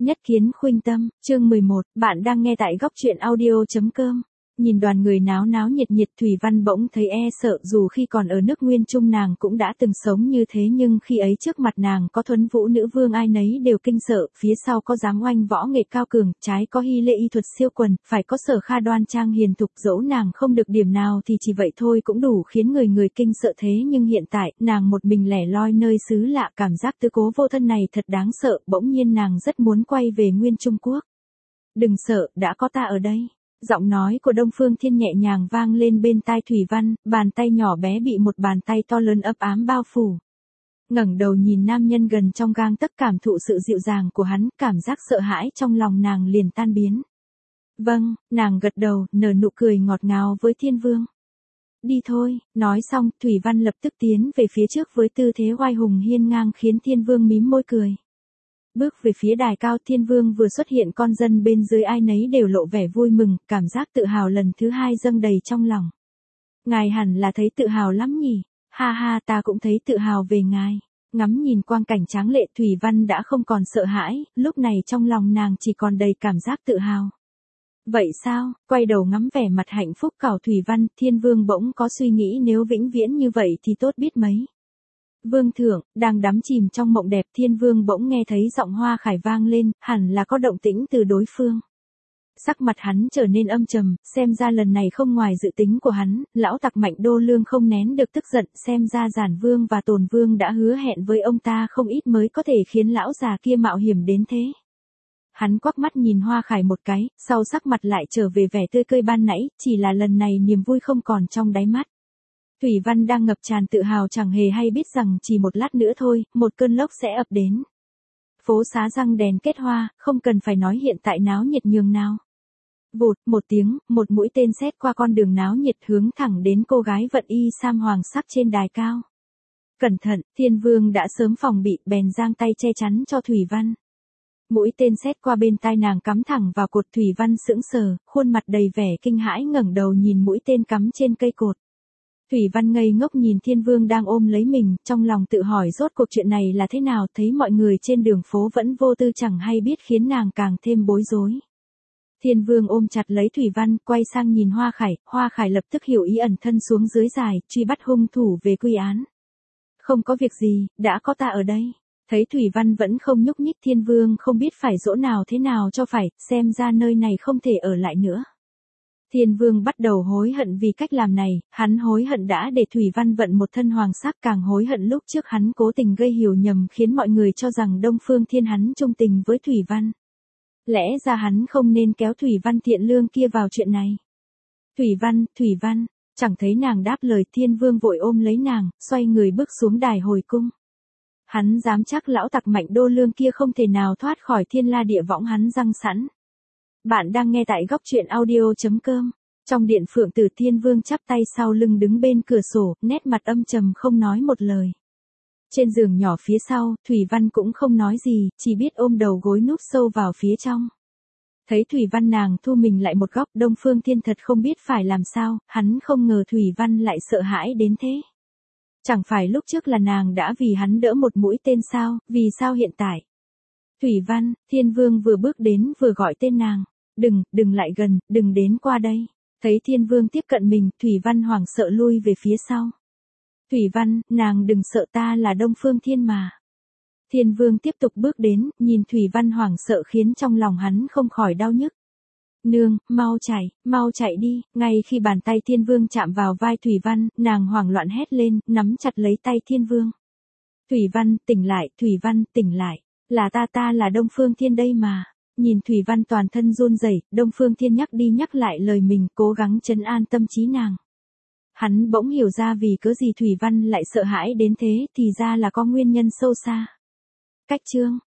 Nhất kiến khuynh tâm, chương 11, bạn đang nghe tại góc truyện audio.com. Nhìn đoàn người náo náo nhiệt nhiệt, Thủy Văn bỗng thấy e sợ, dù khi còn ở nước Nguyên Trung nàng cũng đã từng sống như thế, nhưng khi ấy trước mặt nàng có Thuấn Vũ nữ vương ai nấy đều kinh sợ, phía sau có Giám Oanh võ nghệ cao cường, trái có Hy Lệ y thuật siêu quần, phải có Sở Kha đoan trang hiền thục, dẫu nàng không được điểm nào thì chỉ vậy thôi cũng đủ khiến người người kinh sợ thế, nhưng hiện tại, nàng một mình lẻ loi nơi xứ lạ, cảm giác tứ cố vô thân này thật đáng sợ, bỗng nhiên nàng rất muốn quay về Nguyên Trung Quốc. Đừng sợ, đã có ta ở đây. Giọng nói của Đông Phương Thiên nhẹ nhàng vang lên bên tai Thủy Văn, bàn tay nhỏ bé bị một bàn tay to lớn ấp ám bao phủ. Ngẩng đầu nhìn nam nhân gần trong gang tấc, cảm thụ sự dịu dàng của hắn, cảm giác sợ hãi trong lòng nàng liền tan biến. Vâng, nàng gật đầu, nở nụ cười ngọt ngào với Thiên Vương. Đi thôi, nói xong, Thủy Văn lập tức tiến về phía trước với tư thế oai hùng hiên ngang khiến Thiên Vương mím môi cười. Bước về phía đài cao, Thiên Vương vừa xuất hiện, con dân bên dưới ai nấy đều lộ vẻ vui mừng, cảm giác tự hào lần thứ hai dâng đầy trong lòng. Ngài hẳn là thấy tự hào lắm nhỉ? Ha ha, ta cũng thấy tự hào về ngài. Ngắm nhìn quang cảnh tráng lệ, Thủy Văn đã không còn sợ hãi, lúc này trong lòng nàng chỉ còn đầy cảm giác tự hào. Vậy sao? Quay đầu ngắm vẻ mặt hạnh phúc của Thủy Văn, Thiên Vương bỗng có suy nghĩ nếu vĩnh viễn như vậy thì tốt biết mấy. Vương thượng, đang đắm chìm trong mộng đẹp, Thiên Vương bỗng nghe thấy giọng Hoa Khải vang lên, hẳn là có động tĩnh từ đối phương. Sắc mặt hắn trở nên âm trầm, xem ra lần này không ngoài dự tính của hắn, lão tặc Mạnh Đô Lương không nén được tức giận, xem ra Giản Vương và Tồn Vương đã hứa hẹn với ông ta không ít mới có thể khiến lão già kia mạo hiểm đến thế. Hắn quắc mắt nhìn Hoa Khải một cái, sau sắc mặt lại trở về vẻ tươi cười ban nãy, chỉ là lần này niềm vui không còn trong đáy mắt. Thủy Văn đang ngập tràn tự hào chẳng hề hay biết rằng chỉ một lát nữa thôi, một cơn lốc sẽ ập đến. Phố xá răng đèn kết hoa, không cần phải nói hiện tại náo nhiệt nhường nào. Vụt, một tiếng, một mũi tên sét qua con đường náo nhiệt hướng thẳng đến cô gái vận y sam hoàng sắc trên đài cao. Cẩn thận, Thiên Vương đã sớm phòng bị, bèn giang tay che chắn cho Thủy Văn. Mũi tên sét qua bên tai nàng cắm thẳng vào cột, Thủy Văn sững sờ, khuôn mặt đầy vẻ kinh hãi ngẩng đầu nhìn mũi tên cắm trên cây cột. Thủy Văn ngây ngốc nhìn Thiên Vương đang ôm lấy mình, trong lòng tự hỏi rốt cuộc chuyện này là thế nào, thấy mọi người trên đường phố vẫn vô tư chẳng hay biết khiến nàng càng thêm bối rối. Thiên Vương ôm chặt lấy Thủy Văn, quay sang nhìn Hoa Khải lập tức hiểu ý, ẩn thân xuống dưới dài, truy bắt hung thủ về quy án. Không có việc gì, đã có ta ở đây. Thấy Thủy Văn vẫn không nhúc nhích, Thiên Vương không biết phải dỗ nào thế nào cho phải, xem ra nơi này không thể ở lại nữa. Thiên Vương bắt đầu hối hận vì cách làm này, hắn hối hận đã để Thủy Văn vận một thân hoàng sắc, càng hối hận lúc trước hắn cố tình gây hiểu nhầm khiến mọi người cho rằng Đông Phương Thiên hắn trung tình với Thủy Văn. Lẽ ra hắn không nên kéo Thủy Văn thiện lương kia vào chuyện này. Thủy Văn, chẳng thấy nàng đáp lời, Thiên Vương vội ôm lấy nàng, xoay người bước xuống đài hồi cung. Hắn dám chắc lão tặc Mạnh Đô Lương kia không thể nào thoát khỏi thiên la địa võng hắn răng sẵn. Bạn đang nghe tại góc truyện audio.com. Trong điện Phượng Tử, Thiên Vương chắp tay sau lưng đứng bên cửa sổ, nét mặt âm trầm không nói một lời. Trên giường nhỏ phía sau, Thủy Văn cũng không nói gì, chỉ biết ôm đầu gối núp sâu vào phía trong. Thấy Thủy Văn nàng thu mình lại một góc, Đông Phương Thiên thật không biết phải làm sao, hắn không ngờ Thủy Văn lại sợ hãi đến thế. Chẳng phải lúc trước là nàng đã vì hắn đỡ một mũi tên sao, vì sao hiện tại? Thủy Văn, Thiên Vương vừa bước đến vừa gọi tên nàng. Đừng lại gần, đừng đến qua đây. Thấy Thiên Vương tiếp cận mình, Thủy Văn hoảng sợ lui về phía sau. Thủy Văn, nàng đừng sợ, ta là Đông Phương Thiên mà. Thiên Vương tiếp tục bước đến, nhìn Thủy Văn hoảng sợ khiến trong lòng hắn không khỏi đau nhức. Nương, mau chạy đi. Ngay khi bàn tay Thiên Vương chạm vào vai Thủy Văn, nàng hoảng loạn hét lên, nắm chặt lấy tay Thiên Vương. Thủy Văn, tỉnh lại. Là ta là Đông Phương Thiên đây mà. Nhìn Thủy Văn toàn thân run rẩy, Đông Phương Thiên nhắc đi nhắc lại lời mình, cố gắng trấn an tâm trí nàng. Hắn bỗng hiểu ra vì cớ gì Thủy Văn lại sợ hãi đến thế, thì ra là có nguyên nhân sâu xa. Cách chương